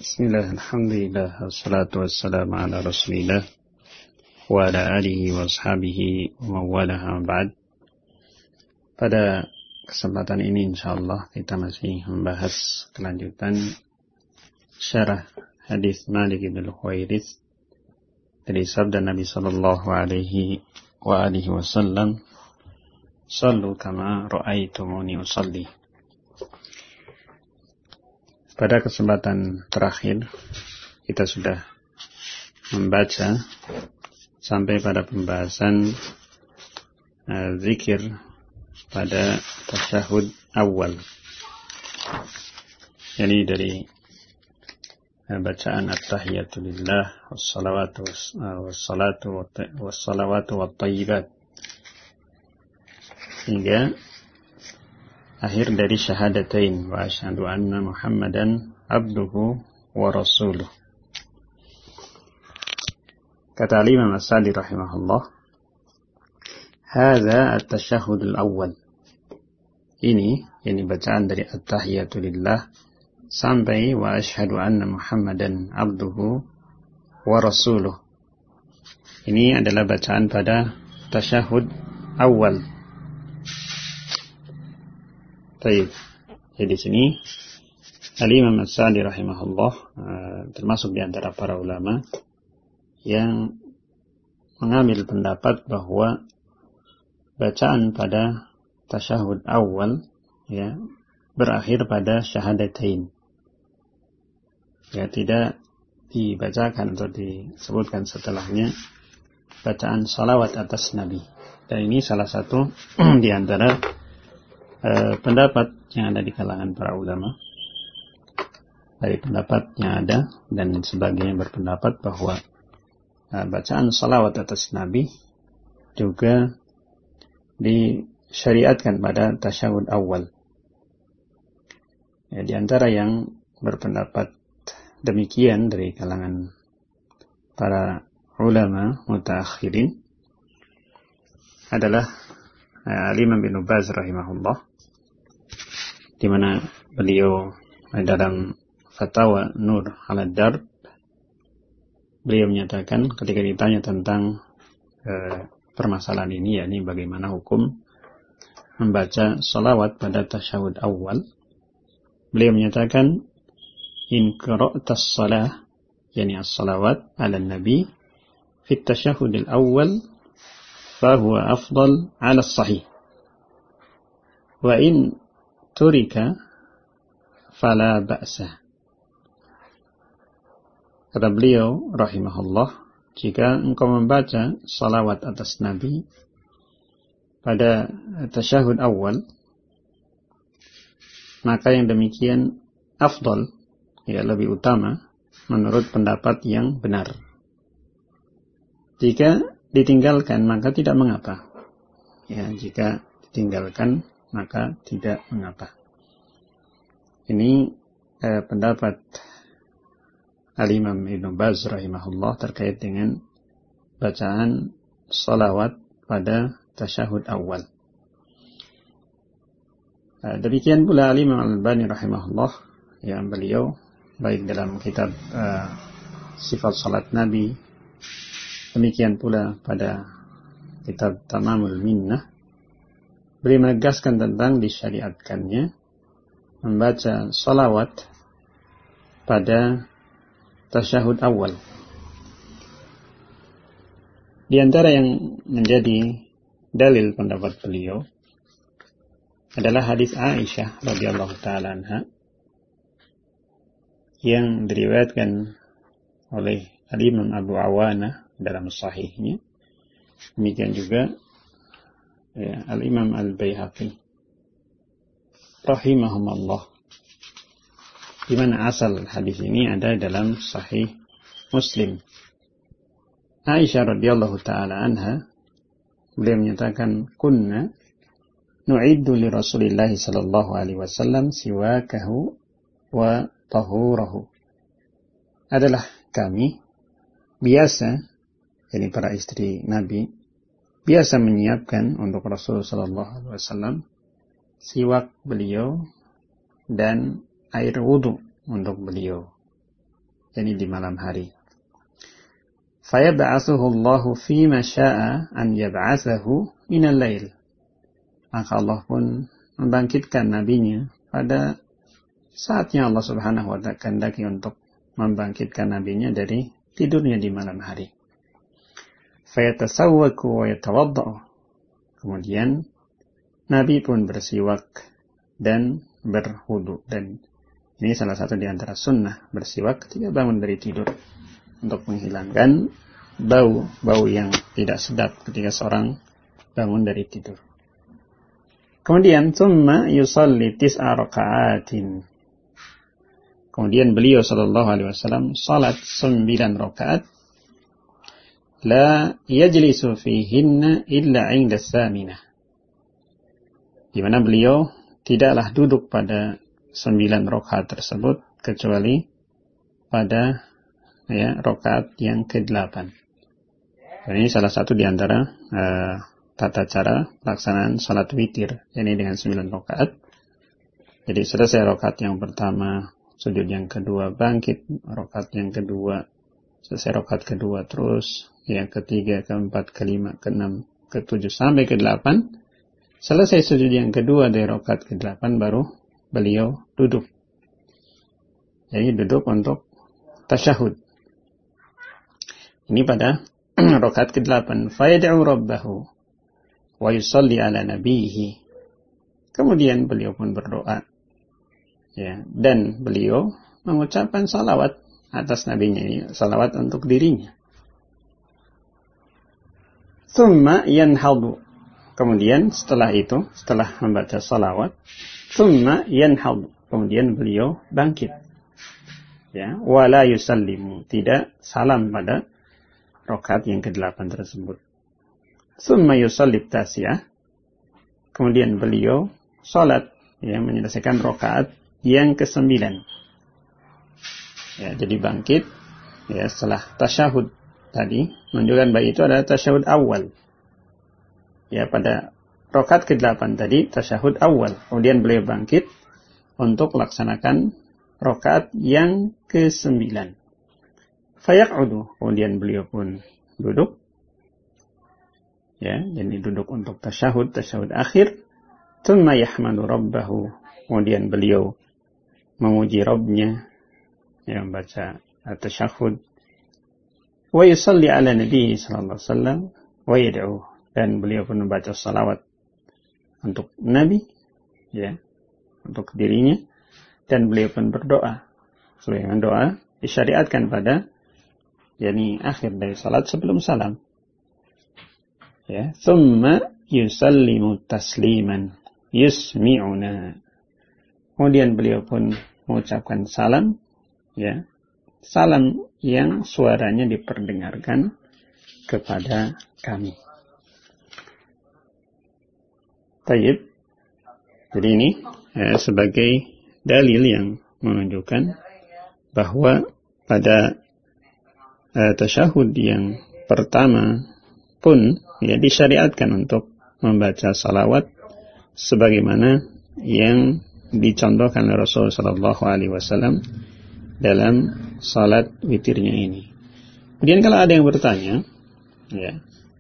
Bismillah, alhamdulillah, wassalatu wassalamu ala rasulillah wa ala alihi wa ashabihi wa mawalaha ba'd. Pada kesempatan ini insyaallah kita masih membahas kelanjutan syarah hadis Malik bin Al-Huwairits dari sabda Nabi sallallahu alaihi wa alihi wasallam, "Shallu kama ra'aitumuni usalli." Pada kesempatan terakhir kita sudah membaca sampai pada pembahasan zikir pada tasyahud awal, yakni dari bacaan at-tahiyatu lillah wassalawatu wattayyibat hingga akhir dari syahadatain wa asyhadu anna Muhammadan abduhu wa rasuluh. Kata Imam As-Sa'di rahimahullah, hadza at-tasyahhud al-awwal. Ini bacaan dari at-tahiyatu lillah sampai wa asyhadu anna Muhammadan abduhu wa rasuluh. Ini adalah bacaan pada tasyahud awal. Baik. Jadi di sini Al-Imam As-Sa'di rahimahullah termasuk di antara para ulama yang mengambil pendapat bahwa bacaan pada tasyahud awal berakhir pada syahadatain. Tidak dibacakan atau disebutkan setelahnya bacaan salawat atas Nabi. Dan ini salah satu di antara pendapat yang ada di kalangan para ulama. Dari pendapat yang ada dan sebagainya berpendapat bahwa bacaan salawat atas Nabi juga disyariatkan pada tasyahud awal. Di antara yang berpendapat demikian dari kalangan para ulama mutaakhirin adalah Al-Imam bin Baz rahimahullah, di mana beliau dalam Fatawa Nur ala Darb beliau menyatakan ketika ditanya tentang permasalahan ini, yakni bagaimana hukum membaca salawat pada tasyahud awal, beliau menyatakan in qira'tas salah, yakni as-salawat ala nabi fi tasyahud al-awwal فهو أفضل على الصحيح وإن ترك فلا بأس. Kata beliau rahimahullah, jika engkau membaca salawat atas Nabi pada tasyahud awal, maka yang demikian afdal, lebih utama menurut pendapat yang benar. Jika ditinggalkan maka tidak mengapa. Jika ditinggalkan maka tidak mengapa. Ini pendapat Al-Imam Ibn Baz rahimahullah terkait dengan bacaan salawat pada tasyahud awal. Demikian pula Al-Imam Al-Albani rahimahullah, yang beliau baik dalam kitab Sifat Salat Nabi, demikian pula pada kitab Tamamul Minnah, beliau menegaskan tentang disyariatkannya membaca salawat pada tasyahud awal. Di antara yang menjadi dalil pendapat beliau adalah hadis Aisyah radhiyallahu taala anha yang diriwayatkan oleh Al-Imam Abu Awana dalam sahihnya. Demikian juga Al-Imam Al-Baihaqi rahimahumullah, di mana asal hadis ini ada dalam Sahih Muslim. Aisyah radhiyallahu taala anha beliau menyatakan, kunna nu'iddu li Rasulillah sallallahu alaihi wasallam siwakahu wa tahurahu. Adalah kami biasa, jadi para istri Nabi biasa menyiapkan untuk Rasul sallallahu alaihi wasallam siwak beliau dan air wudu untuk beliau. yakni di malam hari. Fayab'atsuhu Allahu fima syaa an yab'atsahu minal lail. Maka Allah pun membangkitkan nabinya pada saatnya Allah Subhanahu wa ta'ala kehendaki untuk membangkitkan nabinya dari tidurnya di malam hari. Fayatasawwaku wa yatawadda'u. Kemudian Nabi pun bersiwak dan berwudu. Dan ini salah satu di antara sunnah, bersiwak ketika bangun dari tidur untuk menghilangkan bau yang tidak sedap ketika seorang bangun dari tidur. Kemudian tsumma yusalli tis'a raka'atin. Kemudian beliau sallallahu alaihi wasallam salat 9 rakaat, la yajlisu fihinna illa 'inda as-saminah. Di mana beliau tidaklah duduk pada 9 rakaat tersebut kecuali pada rakaat yang ke-8. Dan ini salah satu di antara tata cara pelaksanaan salat witir, yakni dengan 9 rakaat. Jadi selesai rakaat yang pertama, sujud yang kedua, bangkit rakaat yang kedua, selesai rakaat kedua, terus yang ketiga, keempat, kelima, keenam, ketujuh sampai ke-8. Selesai sujud yang kedua dari rakaat ke-8 baru beliau duduk. Jadi duduk untuk tasyahud. Ini pada rakaat ke-8. Fayad'u rabbahu wa yusalli ala nabiyhi. Kemudian beliau pun berdoa. Ya, dan beliau mengucapkan salawat atas nabinya ini, salawat untuk dirinya. Tsumma yanhadu. Kemudian setelah itu, setelah membaca salawat, tsumma yanhadu. Kemudian beliau bangkit. Ya, wala yusallimu, tidak salam pada rakaat yang ke-8 tersebut. Tsumma yusalli tasiyah. Kemudian beliau salat, ya, menyelesaikan rakaat yang ke-9. Ya, jadi bangkit, ya, setelah tasyahud tadi, menunjukkan bahwa itu adalah tasyahud awal. Ya, pada rakaat ke-8 tadi tasyahud awal. Kemudian beliau bangkit untuk melaksanakan rakaat yang ke-9. Fayaq'udu. Kemudian beliau pun duduk. Ya, jadi duduk untuk tasyahud akhir. Tsumma yahmadu rabbahu. Kemudian beliau memuji Rabbnya, yang membaca tasyahud. Wa yusalli ala nabihi sallallahu alaihi wasallam wa yad'u. Dan beliau pun membaca salawat untuk Nabi, ya, untuk dirinya, dan beliau pun berdoa. Sebagaimana doa disyariatkan pada, yakni akhir dari salat sebelum salam. Ya, thumma yusallimu tasliman yusmi'una. Kemudian beliau pun mengucapkan salam, ya, salam yang suaranya diperdengarkan kepada kami. Tayyib. Jadi ini sebagai dalil yang menunjukkan bahwa pada tasyahud yang pertama pun, ya, disyariatkan untuk membaca salawat sebagaimana yang dicontohkan oleh Rasulullah sallallahu alaihi wasallam dalam salat witirnya ini. Kemudian kalau ada yang bertanya, ya,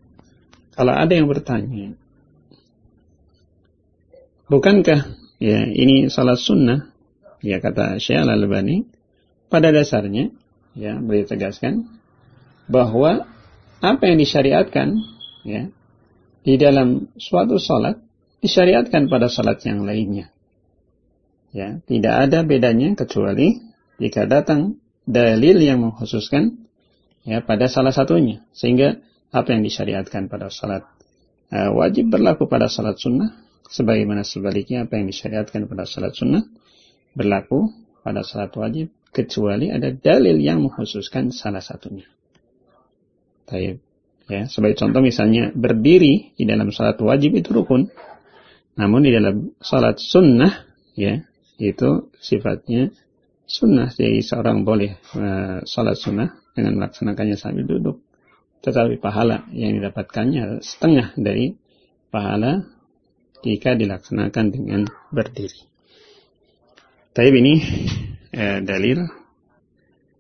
bukankah, ya, ini salat sunnah? Ya, kata Syekh Al-Albani, pada dasarnya, ya, beliau tegaskan bahwa apa yang disyariatkan, ya, di dalam suatu salat disyariatkan pada salat yang lainnya. Ya, tidak ada bedanya kecuali jika datang dalil yang mengkhususkan, ya, pada salah satunya, sehingga apa yang disyariatkan pada salat wajib berlaku pada salat sunnah, sebagaimana sebaliknya apa yang disyariatkan pada salat sunnah berlaku pada salat wajib, kecuali ada dalil yang mengkhususkan salah satunya. Baik, ya, sebagai contoh misalnya berdiri di dalam salat wajib itu rukun, namun di dalam salat sunnah, ya, itu sifatnya sunnah, jadi seorang boleh salat sunnah dengan melaksanakannya sambil duduk, tetapi pahala yang didapatkannya setengah dari pahala jika dilaksanakan dengan berdiri. Tapi ini dalil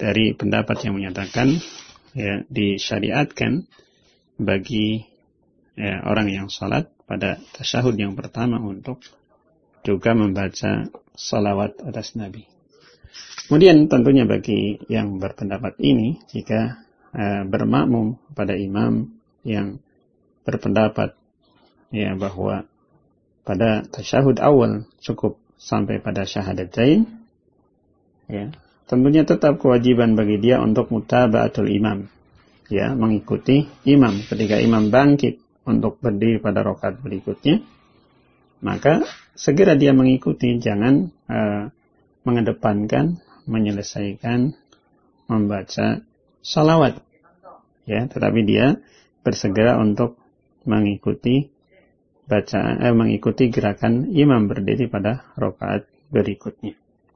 dari pendapat yang menyatakan ya disyariatkan bagi orang yang salat pada tasyahud yang pertama untuk juga membaca salawat atas Nabi. Kemudian tentunya bagi yang berpendapat ini, jika bermakmum pada imam yang berpendapat ya bahwa pada tasyahud awal cukup sampai pada syahadatain, ya tentunya tetap kewajiban bagi dia untuk mutaba'atul imam, ya mengikuti imam. Ketika imam bangkit untuk berdiri pada rakaat berikutnya, maka segera dia mengikuti, jangan mengedepankan, menyelesaikan membaca salawat, ya, tetapi dia bersegera untuk mengikuti mengikuti gerakan imam berdiri pada rakaat berikutnya.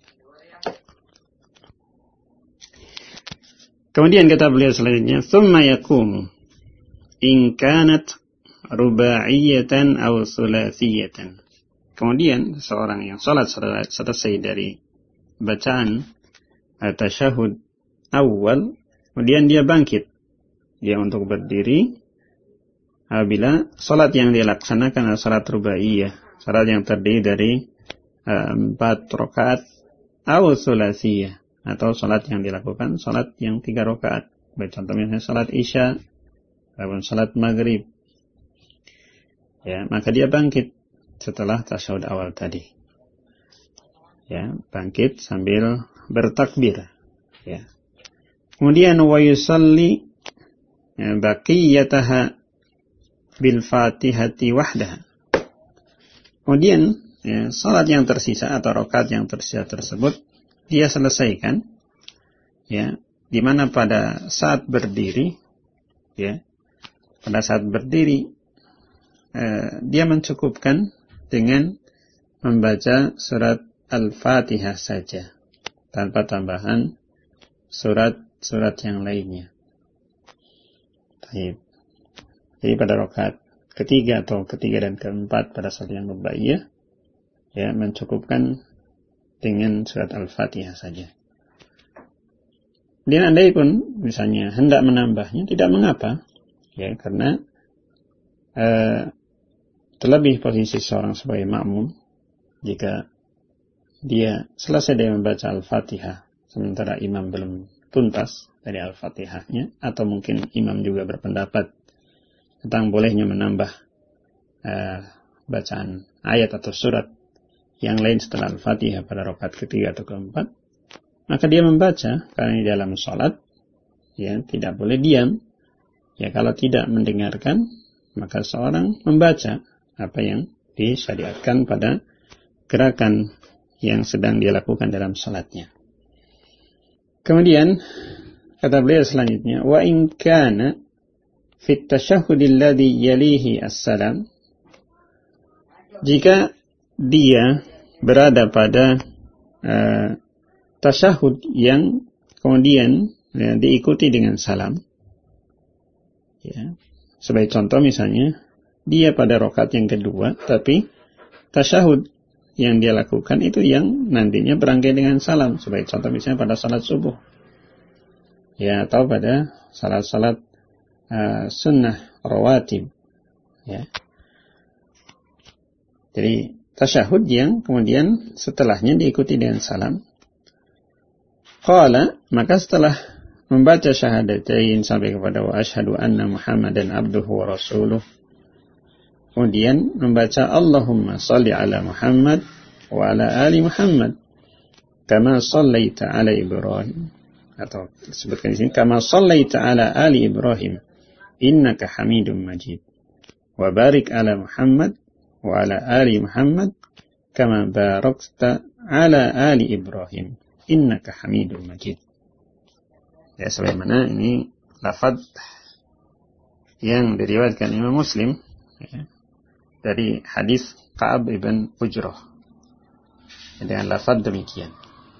Kemudian kata beliau selanjutnya, "Tsumma yaqumu in kanat rubaiyatan aw thulathiyatan." Kemudian seorang yang salat selesai dari bacaan tasyahud awal, kemudian dia bangkit, dia untuk berdiri apabila salat yang dia laksanakan adalah salat rubaiyah, salat yang terdiri dari 4 rakaat, atau thulathiyah, atau salat yang dilakukan salat yang 3 rakaat. Baik contohnya salat isya ataupun salat maghrib. Ya, maka dia bangkit setelah tasyahud awal tadi. Ya, bangkit sambil bertakbir. Ya. Kemudian wa yusalli baqiyataha bil Fatihati wahdaha. Kemudian ya, salat yang tersisa atau rakaat yang tersisa tersebut dia selesaikan, ya, di mana pada saat berdiri, ya, pada saat berdiri dia mencukupkan dengan membaca surat Al-Fatihah saja, tanpa tambahan surat-surat yang lainnya. Baik. Jadi pada rakaat ketiga dan keempat pada salat yang rubaiyah, ya, mencukupkan dengan surat Al-Fatihah saja. Dan andai pun misalnya hendak menambahnya, tidak mengapa, ya, karena terlebih posisi seorang sebagai makmum, jika dia selesai dari membaca Al-Fatihah sementara imam belum tuntas dari Al-Fatihahnya, atau mungkin imam juga berpendapat tentang bolehnya menambah bacaan ayat atau surat yang lain setelah Al-Fatihah pada rakaat ketiga atau keempat, maka dia membaca, karena di dalam salat ya tidak boleh diam. Ya, kalau tidak mendengarkan, maka seorang membaca apa yang disyariatkan pada gerakan yang sedang dia lakukan dalam salatnya. Kemudian kata beliau selanjutnya, wa in kana fit tasyahhudil ladzi yalihi as-salam, jika dia berada pada tasyahud yang kemudian ya, diikuti dengan salam, ya, sebagai contoh misalnya dia pada rakaat yang kedua, tapi tasyahud yang dia lakukan itu yang nantinya berangkai dengan salam, sebagai contoh misalnya pada salat subuh, ya, atau pada salat-salat sunnah rawatib, ya. Jadi tasyahud yang kemudian setelahnya diikuti dengan salam. Qala, maka setelah membaca syahadatain sampai kepada wa asyhadu anna Muhammadan abduhu wa rasuluh, kemudian membaca Allahumma salli ala Muhammad wa ala ali Muhammad kama sallaita ala Ibrahim, atau disebutkan di sini kama sallaita ala ali Ibrahim innaka Hamidum Majid wa barik ala Muhammad wa ala ali Muhammad kama barakta ala ali Ibrahim innaka Hamidum Majid. Ya, sebagaimana ini lafaz yang diriwayatkan Imam Muslim, ya, dari hadis Ka'ab ibn Ujrah dengan lafaz demikian.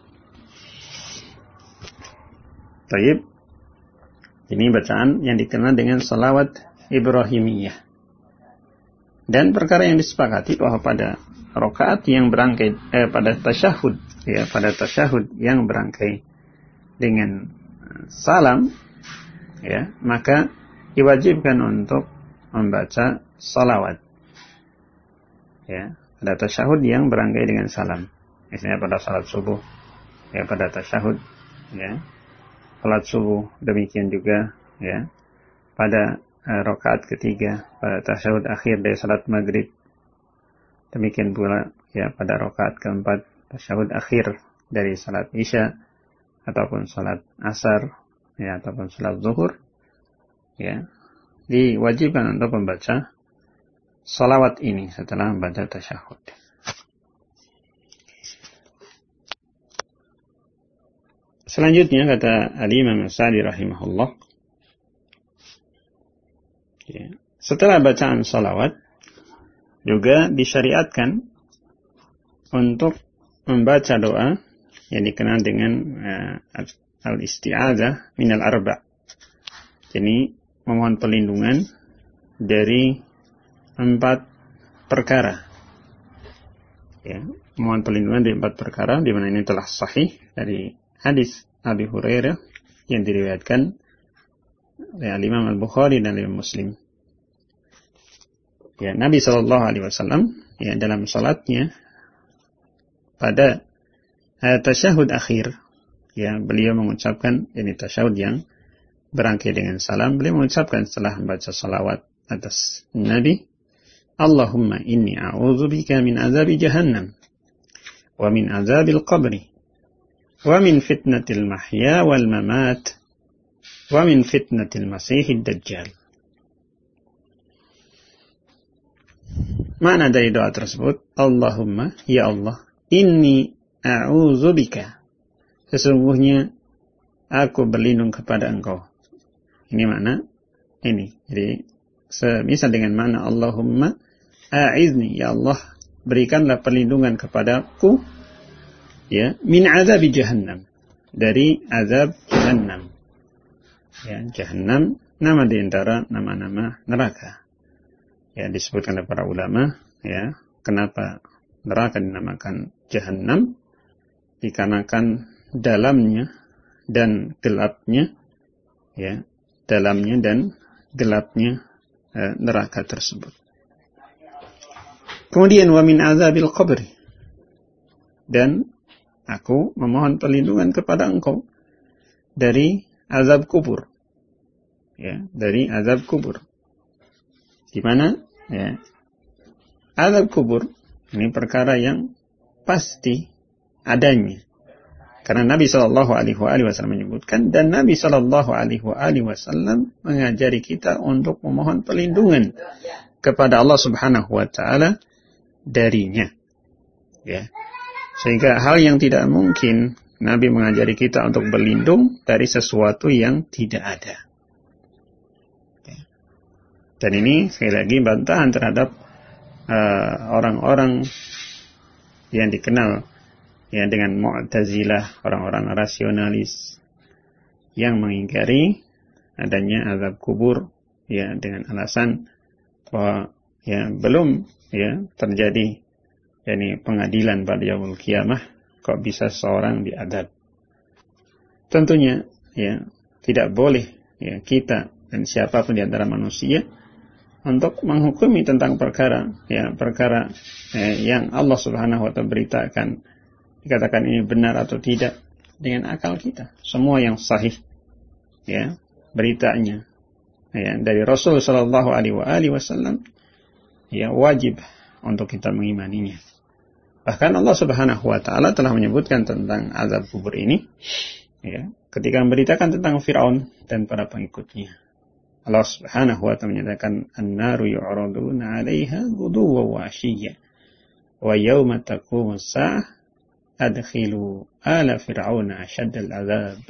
Baik, ini bacaan yang dikenal dengan salawat Ibrahimiyah. Dan perkara yang disepakati bahwa pada rakaat yang berangkai pada tasyahud, ya, pada tasyahud yang berangkai dengan salam, ya, maka diwajibkan untuk membaca salawat. Ya, pada tasyahud yang berangkai dengan salam. Misalnya pada salat subuh, ya, pada tasyahud, ya, salat subuh, demikian juga, ya, pada rakaat ketiga, pada tasyahud akhir dari salat maghrib, demikian pula, ya, pada rakaat keempat, tasyahud akhir dari salat isya, ataupun salat asar, ya, ataupun salat zuhur, ya, diwajibkan untuk membaca salawat ini setelah membaca tasyahud. Selanjutnya kata Al-Imam As-Sa'di rahimahullah, ya, setelah bacaan salawat juga disyariatkan untuk membaca doa yang dikenal dengan al-isti'adzah minal arba'. Jadi memohon perlindungan dari 4 perkara. Ya, memohon perlindungan dari 4 perkara, di mana ini telah sahih dari hadis Abi Hurairah yang diriwayatkan oleh Imam Al-Bukhari dan Imam Muslim. Ya, Nabi SAW, ya, dalam salatnya pada tasyahud akhir, ya, beliau mengucapkan, ini tasyahud yang berangkai dengan salam, beliau mengucapkan setelah membaca salawat atas Nabi, Allahumma inni a'udzubika min azabi jahannam wa min azabil qabri wa min fitnatil mahya wal mamat wa min fitnatil masihid dajjal. Makna dari doa tersebut, Allahumma, ya Allah, inni a'udzubika, sesungguhnya aku berlindung kepada Engkau. Ini makna ini. Jadi semisal dengan makna Allahumma a'izni, ya Allah, berikanlah perlindungan kepadaku, ya, min azabi jahannam, dari azab jahannam. Ya, jahannam nama di antara nama-nama neraka. Ya, disebutkan oleh para ulama, ya, kenapa neraka dinamakan jahannam? Dikarenakan dalamnya dan gelapnya, ya, dalamnya dan gelapnya neraka tersebut. Kemudian wa min azabil qabri, dan aku memohon perlindungan kepada Engkau dari azab kubur. Ya, dari azab kubur. Di mana, ya, azab kubur ini perkara yang pasti adanya. Karena Nabi SAW menyebutkan, dan Nabi SAW mengajari kita untuk memohon perlindungan kepada Allah Subhanahu wa Ta'ala darinya. Ya. Sehingga hal yang tidak mungkin, Nabi mengajari kita untuk berlindung dari sesuatu yang tidak ada. Ya. Dan ini sekali lagi bantahan terhadap orang-orang yang dikenal, ya, dengan Mu'tazilah, orang-orang rasionalis yang mengingkari adanya azab kubur, ya, dengan alasan bahwa, ya, belum, ya, terjadi, yakni pengadilan pada yaumul qiyamah, kok bisa seorang diadab. Tentunya, ya, tidak boleh, ya, kita dan siapapun di antara manusia untuk menghukumi tentang perkara, ya, perkara yang Allah Subhanahu wa Ta'ala beritakan, dikatakan ini benar atau tidak dengan akal kita. Semua yang sahih, ya, beritanya, ya, dari Rasul sallallahu alaihi wasallam, ya, wajib untuk kita mengimaninya. Bahkan Allah Subhanahu wa Ta'ala telah menyebutkan tentang azab kubur ini, ya, ketika memberitakan tentang Firaun dan para pengikutnya. Allah Subhanahu wa Ta'ala menyatakan, an-naru yu'raduna 'alaiha ghuduwwan wa 'ashiyyan wa yawma taqumu as-sa'ah adkhilu ala fir'auna ashaddal 'adzab.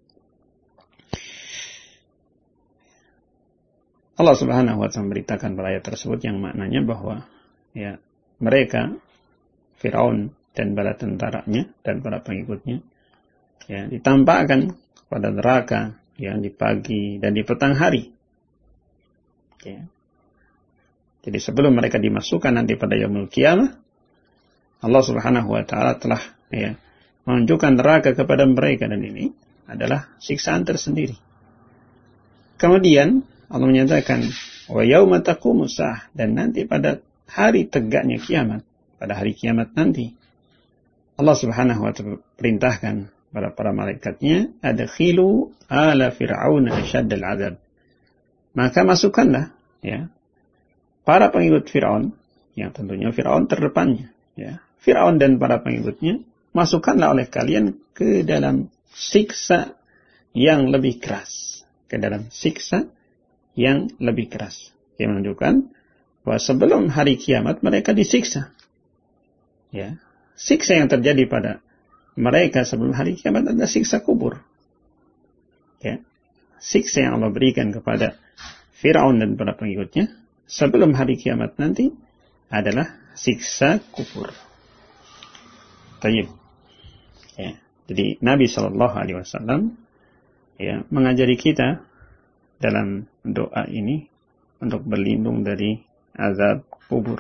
Allah Subhanahu wa Ta'ala memberitakan pada ayat tersebut yang maknanya bahwa, ya, mereka, Firaun dan bala tentaranya dan para pengikutnya, ya, ditampakkan kepada neraka, ya, di pagi dan di petang hari. Ya. Jadi sebelum mereka dimasukkan nanti pada yaumul qiyamah, Allah Subhanahu wa Ta'ala telah, ya, menunjukkan neraka kepada mereka, dan ini adalah siksaan tersendiri. Kemudian Allah menyatakan wa yauma taqumus saah, dan nanti pada hari tegaknya kiamat, pada hari kiamat nanti Allah Subhanahu wa taala perintahkan pada para malaikatnya, adkhilu ala fir'aun asyaddal azab. Maka masukkanlah ya para pengikut Firaun, yang tentunya Firaun terdepannya, ya. Firaun dan para pengikutnya, masukkanlah oleh kalian ke dalam siksa yang lebih keras, ke dalam siksa yang lebih keras. Yang menunjukkan bahwa sebelum hari kiamat mereka disiksa. Ya. Siksa yang terjadi pada mereka sebelum hari kiamat adalah siksa kubur. Ya. Siksa yang Allah berikan kepada Firaun dan para pengikutnya sebelum hari kiamat nanti adalah siksa kubur. Tayyib. Ya. Jadi Nabi SAW ya, mengajari kita dalam doa ini untuk berlindung dari azab kubur.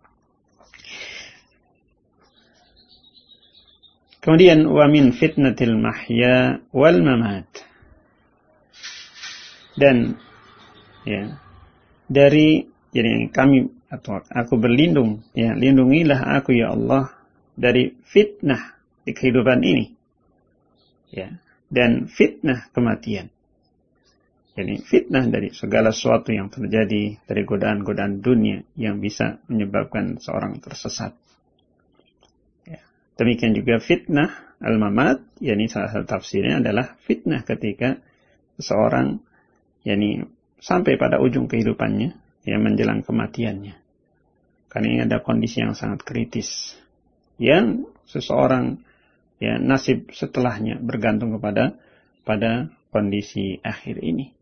Kemudian wa min fitnatil mahya wal mamat. Dan ya, dari jadi kami atau aku berlindung, ya, lindungilah aku ya Allah dari fitnah di kehidupan ini. Ya, dan fitnah kematian. Jadi fitnah dari segala sesuatu yang terjadi, dari godaan-godaan dunia yang bisa menyebabkan seorang tersesat. Ya. Demikian juga fitnah al-mamat, yakni salah satu tafsirnya adalah fitnah ketika seseorang yakni sampai pada ujung kehidupannya, yang menjelang kematiannya. Karena ini ada kondisi yang sangat kritis, yang seseorang ya nasib setelahnya bergantung pada kondisi akhir ini.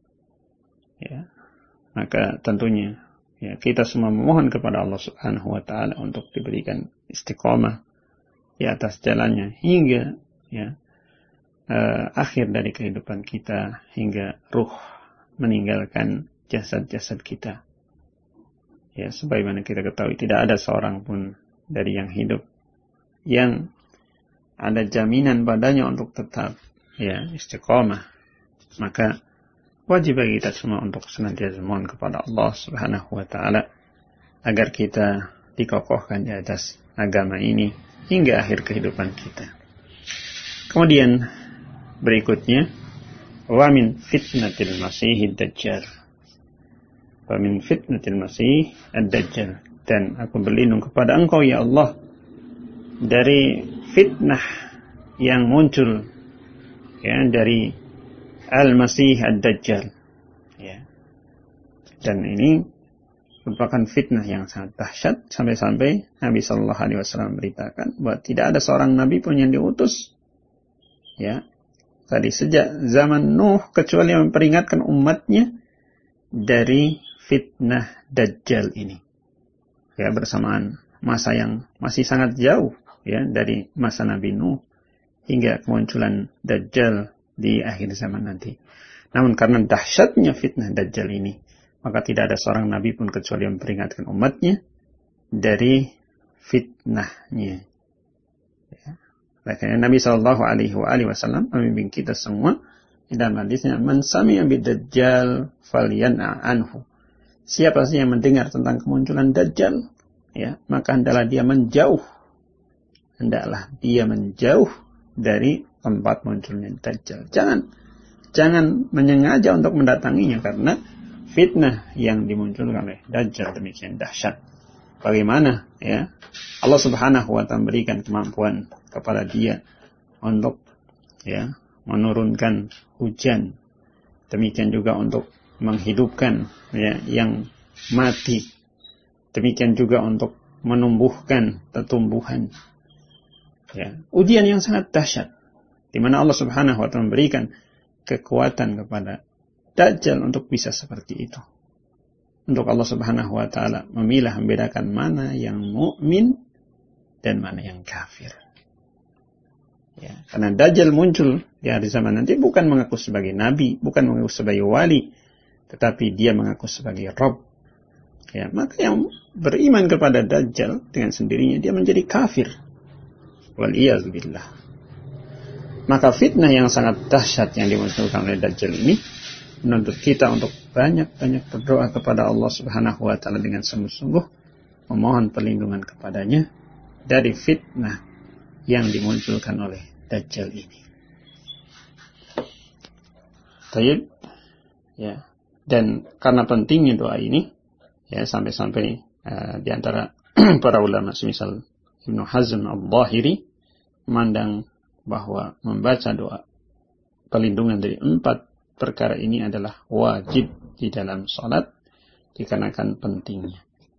Ya, maka tentunya ya kita semua memohon kepada Allah Subhanahu wa taala untuk diberikan istiqomah di atas jalannya hingga ya akhir dari kehidupan kita, hingga ruh meninggalkan jasad-jasad kita. Ya, sebagaimana kita ketahui tidak ada seorang pun dari yang hidup yang ada jaminan padanya untuk tetap ya istiqomah. Maka wajib bagi kita semua untuk senantiasa mohon kepada Allah Subhanahu wa taala agar kita dikokohkan di atas agama ini hingga akhir kehidupan kita. Kemudian berikutnya wa min fitnatil masiihid dajjal. Wa min fitnatil masih ad-dajjal, dan aku berlindung kepada Engkau ya Allah dari fitnah yang muncul ya dari Al-Masih Ad-Dajjal. Ya. Dan ini merupakan fitnah yang sangat dahsyat, sampai-sampai Nabi sallallahu alaihi wasallam beritakan bahwa tidak ada seorang nabi pun yang diutus ya tadi sejak zaman Nuh kecuali memperingatkan umatnya dari fitnah Dajjal ini. Ya, bersamaan masa yang masih sangat jauh ya dari masa Nabi Nuh hingga kemunculan Dajjal di akhir zaman nanti. Namun karena dahsyatnya fitnah Dajjal ini, maka tidak ada seorang nabi pun kecuali memperingatkan umatnya dari fitnahnya. Ya. Makanya Nabi Shallallahu Alaihi Wasallam membimbing kita semua di dalam hadisnya, "Man sami'a bid-Dajjal falyan'a anhu." Siapa saja yang mendengar tentang kemunculan Dajjal, ya, maka hendaklah dia menjauh. Hendaklah dia menjauh dari tempat munculnya Dajjal. Jangan menyengaja untuk mendatanginya, karena fitnah yang dimunculkan oleh Dajjal demikian dahsyat. Bagaimana ya Allah Subhanahu wa taala memberikan kemampuan kepada dia untuk ya menurunkan hujan. Demikian juga untuk menghidupkan ya yang mati. Demikian juga untuk menumbuhkan tumbuhan. Ya, ujian yang sangat dahsyat, di mana Allah Subhanahu wa taala memberikan kekuatan kepada Dajjal untuk bisa seperti itu. Untuk Allah Subhanahu wa taala memilah, membedakan mana yang mukmin dan mana yang kafir. Ya, karena Dajjal muncul di hari zaman nanti bukan mengaku sebagai nabi, bukan mengaku sebagai wali, tetapi dia mengaku sebagai Rabb. Ya, maka yang beriman kepada Dajjal dengan sendirinya dia menjadi kafir. Waliyadzubillah. Maka fitnah yang sangat dahsyat yang dimunculkan oleh Dajjal ini menuntut kita untuk banyak-banyak berdoa kepada Allah Subhanahu wa taala dengan sungguh-sungguh, memohon perlindungan kepadanya dari fitnah yang dimunculkan oleh Dajjal ini. Baik, ya. Dan karena pentingnya doa ini, ya, sampai-sampai di antara para ulama semisal Ibnu Hazm Al-Zahiri memandang bahwa membaca doa perlindungan dari 4 perkara ini adalah wajib di dalam salat dikarenakan pentingnya.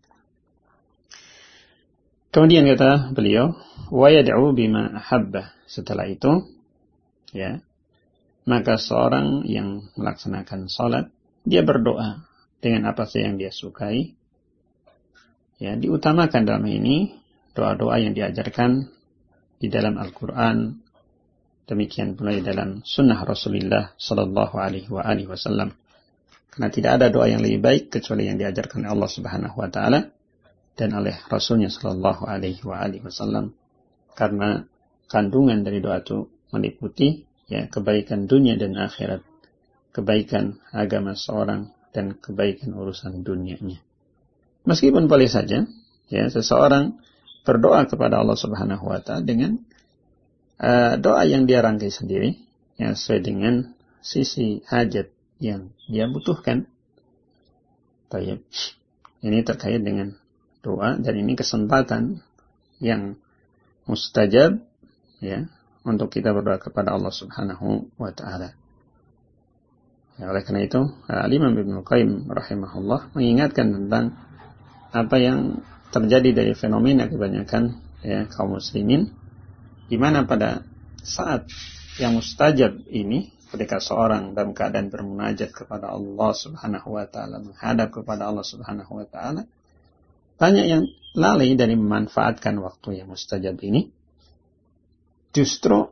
Kemudian kata beliau, wa yad'u bima ahabba. Setelah itu, ya, maka seorang yang melaksanakan salat, dia berdoa dengan apa saja yang dia sukai. Ya, diutamakan dalam ini doa-doa yang diajarkan di dalam Al-Quran, demikian pula di dalam sunnah Rasulullah sallallahu alaihi wasallam. Karena tidak ada doa yang lebih baik kecuali yang diajarkan oleh Allah Subhanahu wa taala dan oleh Rasulnya sallallahu alaihi wasallam. Karena kandungan dari doa itu meliputi, ya, kebaikan dunia dan akhirat, kebaikan agama seorang dan kebaikan urusan dunianya. Meskipun boleh saja, ya, seseorang berdoa kepada Allah Subhanahu wa taala dengan doa yang dia rangkai sendiri, yang sesuai dengan sisi hajat yang dia butuhkan. Baik. Ini terkait dengan doa, dan ini kesempatan yang mustajab, ya, untuk kita berdoa kepada Allah Subhanahu wa taala. Ya, oleh karena itu, Imam Ibnu Qayyim rahimahullah mengingatkan tentang apa yang terjadi dari fenomena kebanyakan, ya, kaum muslimin, di mana pada saat yang mustajab ini, ketika seorang dalam keadaan bermunajat kepada Allah Subhanahu wa taala, menghadap kepada Allah Subhanahu wa taala, banyak yang lalai dari memanfaatkan waktu yang mustajab ini. Justru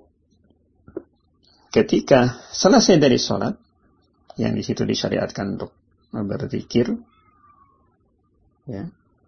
ketika selesai dari sholat, yang di situ disyariatkan untuk berzikir, ya,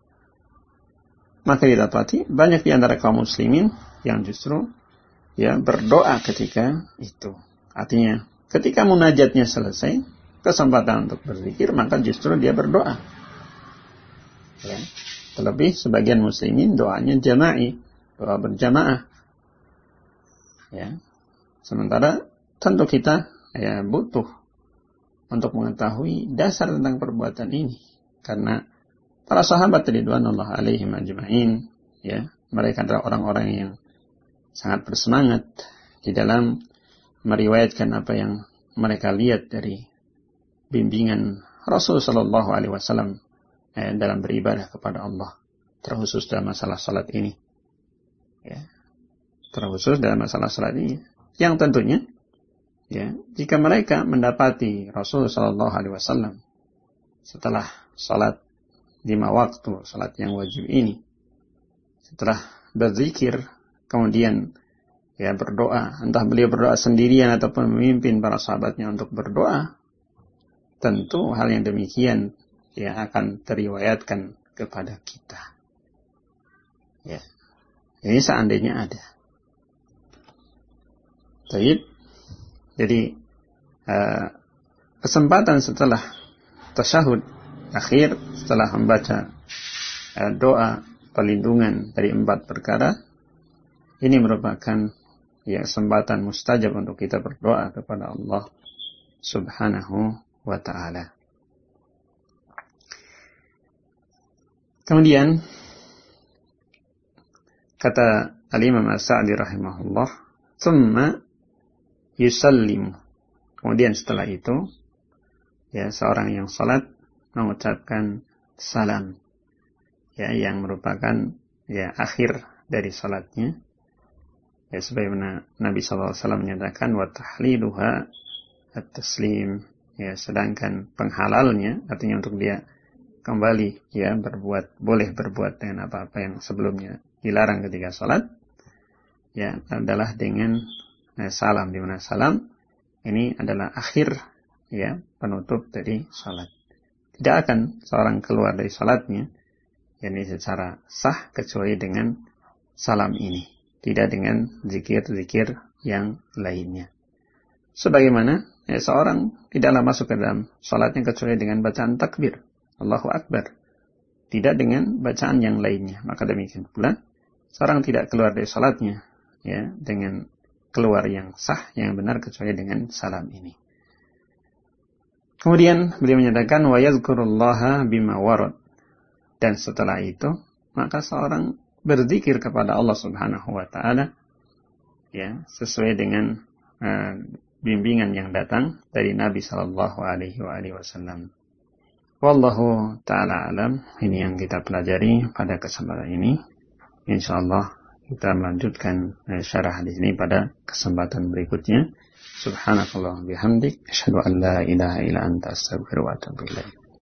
maka didapati banyak di antara kaum muslimin yang justru, ya, berdoa ketika itu. Artinya, ketika munajatnya selesai, kesempatan untuk berzikir, maka justru dia berdoa. Ya. Terlebih sebagian muslimin doanya jama'i, doa berjamaah. Ya. Sementara tentu kita, ya, butuh untuk mengetahui dasar tentang perbuatan ini, karena para sahabat ridwanullah alaihim ajma'in, ya, mereka adalah orang-orang yang sangat bersemangat di dalam meriwayatkan apa yang mereka lihat dari bimbingan Rasul sallallahu alaihi wasallam dalam beribadah kepada Allah, terkhusus dalam masalah salat ini. Ya. Terkhusus dalam masalah salat ini, yang tentunya, ya, jika mereka mendapati Rasul sallallahu alaihi wasallam setelah salat 5 waktu, salat yang wajib ini, setelah berzikir, kemudian, ya, berdoa, entah beliau berdoa sendirian ataupun memimpin para sahabatnya untuk berdoa, tentu hal yang demikian, ya, akan teriwayatkan kepada kita. Ya. Ini seandainya ada. Baik. Jadi kesempatan setelah tasyahud akhir, setelah membaca doa perlindungan dari 4 perkara, ini merupakan, ya, kesempatan mustajab untuk kita berdoa kepada Allah Subhanahu wa ta'ala. Kemudian kata Al-Imam As-Sa'di rahimahullah, "Tsumma yusallimu." Kemudian setelah itu, ya, seorang yang salat mengucapkan salam, ya, yang merupakan, ya, akhir dari salatnya. Ya, sebagaimana Nabi SAW menyatakan, wa tahliluha at-taslim, ya, sedangkan penghalalnya, artinya untuk dia kembali, ya, boleh berbuat dengan apa-apa yang sebelumnya dilarang ketika salat, ya, adalah dengan salam, di mana salam ini adalah akhir, ya, penutup dari salat. Tidak akan seorang keluar dari salatnya, yakni secara sah, kecuali dengan salam ini, tidak dengan zikir-zikir yang lainnya. Sebagaimana seorang tidaklah masuk ke dalam salatnya kecuali dengan bacaan takbir, Allahu Akbar, tidak dengan bacaan yang lainnya. Maka demikian pula seorang tidak keluar dari salatnya dengan keluar yang sah, yang benar, kecuali dengan salam ini. Kemudian beliau menyatakan wa yadhkurullaha bima warad, dan setelah itu maka seorang berzikir kepada Allah Subhanahu wa taala sesuai dengan bimbingan yang datang dari Nabi sallallahu alaihi wasallam. Wallahu taala alam. Ini yang kita pelajari pada kesempatan ini. Insyaallah kita melanjutkan syarah hadis ini pada kesempatan berikutnya. Subhanakallah bihamdik, asyhadu an la ilaha illa anta, astaghfiruka wa atubu ilaik.